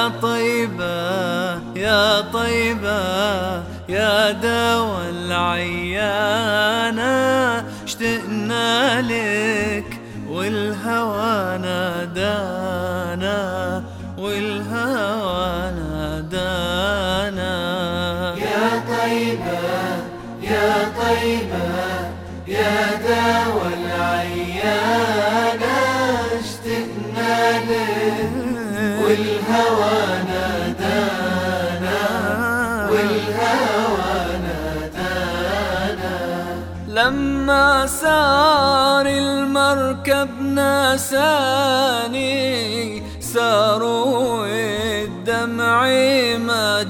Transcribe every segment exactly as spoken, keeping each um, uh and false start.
يا طيبة يا طيبة يا دوا العيانة، اشتقنا لك والهوى نادانا، والهوى نادانا. يا طيبة يا طيبة يا دوا العيانة، اشتقنا لك والهوى نادانا، والهوى نادانا. لما سار المركب ناساني، ساروا الدمع ما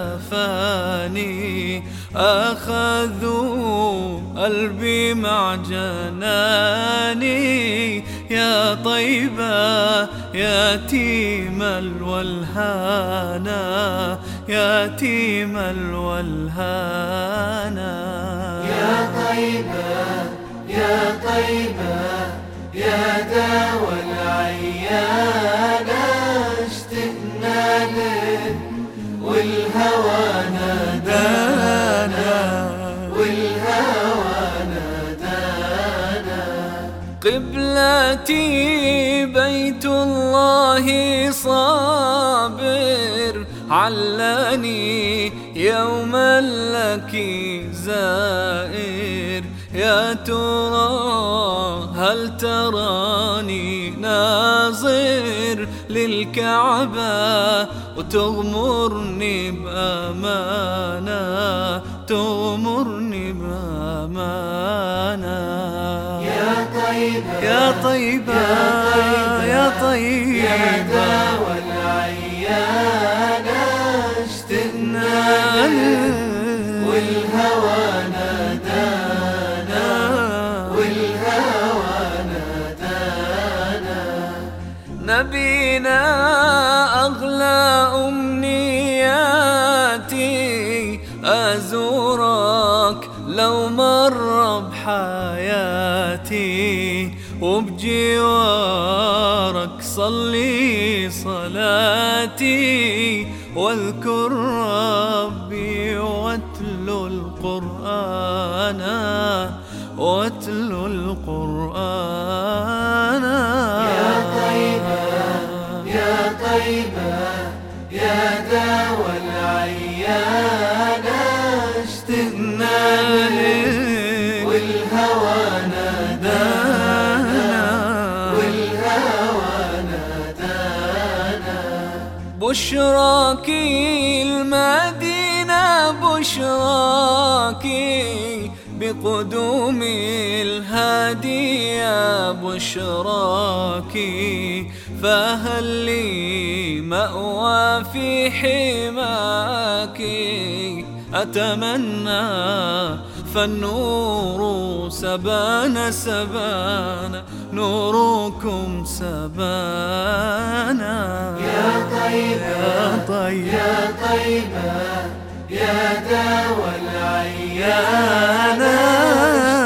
جفاني، أخذوا قلبي مع جناني. يا طيبة يتيم الولهانا، يتيم الولهانا. يا طيبة يا طيبة يا دوا العيانة، اشتقنا لك والهوى نادانا، والهوى نادانا. قبلتي بيت الله صابر، علاني يوما لك زائر. يا ترى هل تراني ناظر للكعبة، وتغمرني بأمانة، تغمرني بأمانة. يا طيبة يا طيبة يا طيبة يا دوا العيانة، اشتقنا لك والهوى نادانا، والهوى نادانا. نبينا أغلى أمنياتي، أزورك لو مر بحياتي، وبجوارك صلي صلاتي، واذكر ربي واتلو القرآن، واتلو القرآن. يا طيبة يا طيبة يا دوا العيانة، اشتقنا لك والهوى نادانا، والهوى نادانا. بشراكي المدينة، بشراكي بقدوم الهادي، يا بشراكي فهل لي مأوى في حماك. أتمنى فالنور سبانا سبانا، نوركم سبانا. يا طيبة يا طيبة يا طيبة يا دوا العيانة،